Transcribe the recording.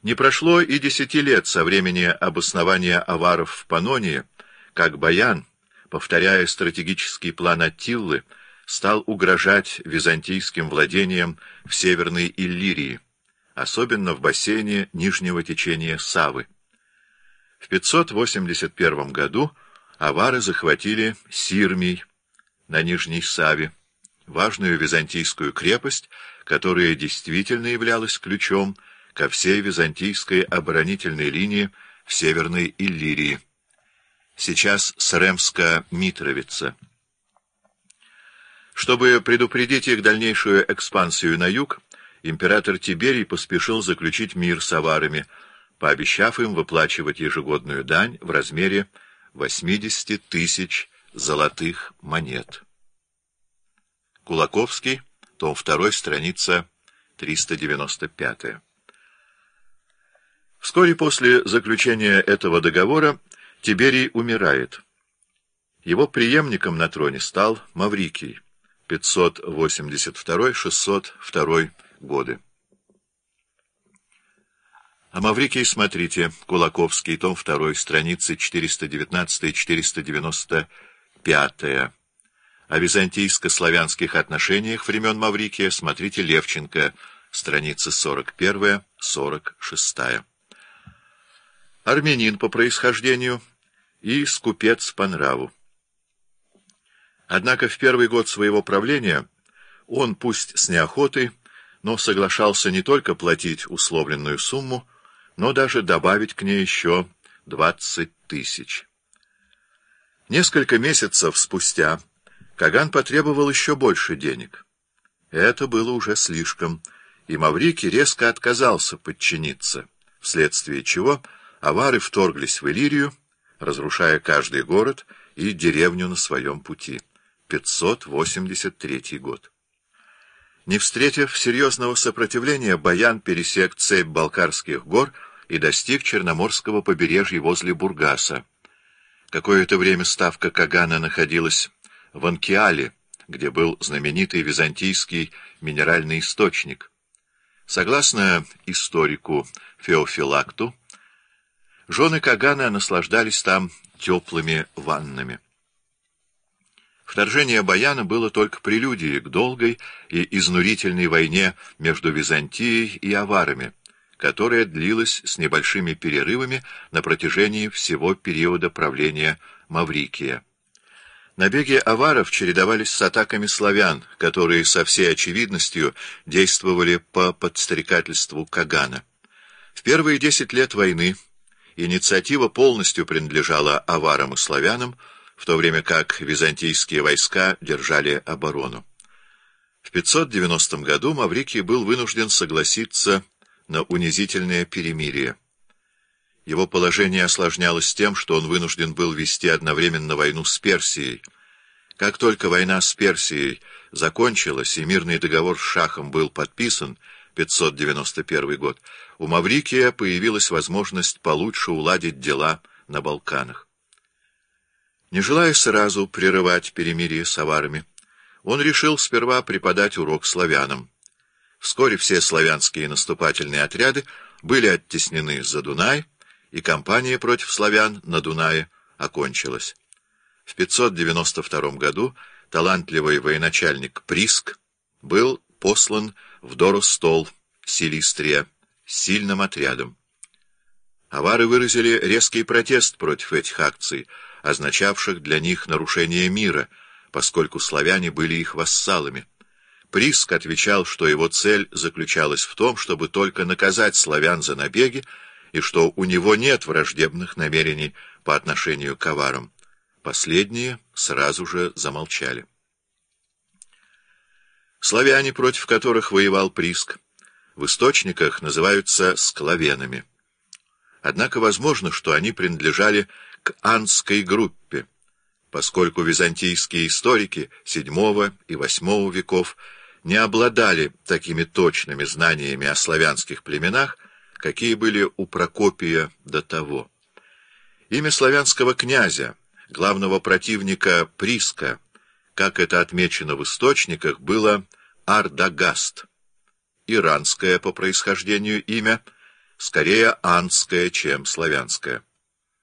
Не прошло и 10 лет со времени обоснования аваров в Паннонии, как Баян, повторяя стратегический план Аттиллы, стал угрожать византийским владениям в Северной Иллирии, особенно в бассейне нижнего течения Савы. В 581 году авары захватили Сирмий на Нижней Саве, важную византийскую крепость, которая действительно являлась ключом ко всей византийской оборонительной линии в Северной Иллирии. Сейчас Сремска-Митровица. Чтобы предупредить их дальнейшую экспансию на юг, император Тиберий поспешил заключить мир с аварами, пообещав им выплачивать ежегодную дань в размере 80 тысяч золотых монет. Кулаковский, том 2, страница 395. Вскоре после заключения этого договора Тиберий умирает. Его преемником на троне стал Маврикий, 582-602 годы. А Маврикий, смотрите, Кулаковский, том 2, страницы 419-495. О византийско-славянских отношениях времен Маврикия смотрите Левченко, страницы 41-46. Армянин по происхождению и скупец по нраву. Однако в первый год своего правления он, пусть с неохотой, но соглашался не только платить условленную сумму, но даже добавить к ней еще 20 тысяч. Несколько месяцев спустя Каган потребовал еще больше денег. Это было уже слишком, и Маврикий резко отказался подчиниться, вследствие чего авары вторглись в Иллирию, разрушая каждый город и деревню на своем пути. 583 год. Не встретив серьезного сопротивления, Баян пересек цепь Балкарских гор и достиг Черноморского побережья возле Бургаса. Какое-то время ставка Кагана находилась в Анкиале, где был знаменитый византийский минеральный источник. Согласно историку Феофилакту, жены Кагана наслаждались там теплыми ваннами. Вторжение Баяна было только прелюдией к долгой и изнурительной войне между Византией и аварами, которая длилась с небольшими перерывами на протяжении всего периода правления Маврикия. Набеги аваров чередовались с атаками славян, которые со всей очевидностью действовали по подстрекательству Кагана. В первые 10 лет войны инициатива полностью принадлежала аварам и славянам, в то время как византийские войска держали оборону. В 590 году Маврикий был вынужден согласиться на унизительное перемирие. Его положение осложнялось тем, что он вынужден был вести одновременно войну с Персией. Как только война с Персией закончилась и мирный договор с шахом был подписан, 591 год, у Маврикия появилась возможность получше уладить дела на Балканах. Не желая сразу прерывать перемирие с аварами, он решил сперва преподать урок славянам. Вскоре все славянские наступательные отряды были оттеснены за Дунай, и кампания против славян на Дунае окончилась. В 592 году талантливый военачальник Приск был послан в Доростол, Силистрия, с сильным отрядом. Авары выразили резкий протест против этих акций, означавших для них нарушение мира, поскольку славяне были их вассалами. Приск отвечал, что его цель заключалась в том, чтобы только наказать славян за набеги, и что у него нет враждебных намерений по отношению к аварам. Последние сразу же замолчали. Славяне, против которых воевал Приск, в источниках называются склавенами. Однако возможно, что они принадлежали к анской группе, поскольку византийские историки VII и VIII веков не обладали такими точными знаниями о славянских племенах, какие были у Прокопия до того. Имя славянского князя, главного противника Приска, как это отмечено в источниках, было Ардагаст. Иранское по происхождению имя скорее андское, чем славянское.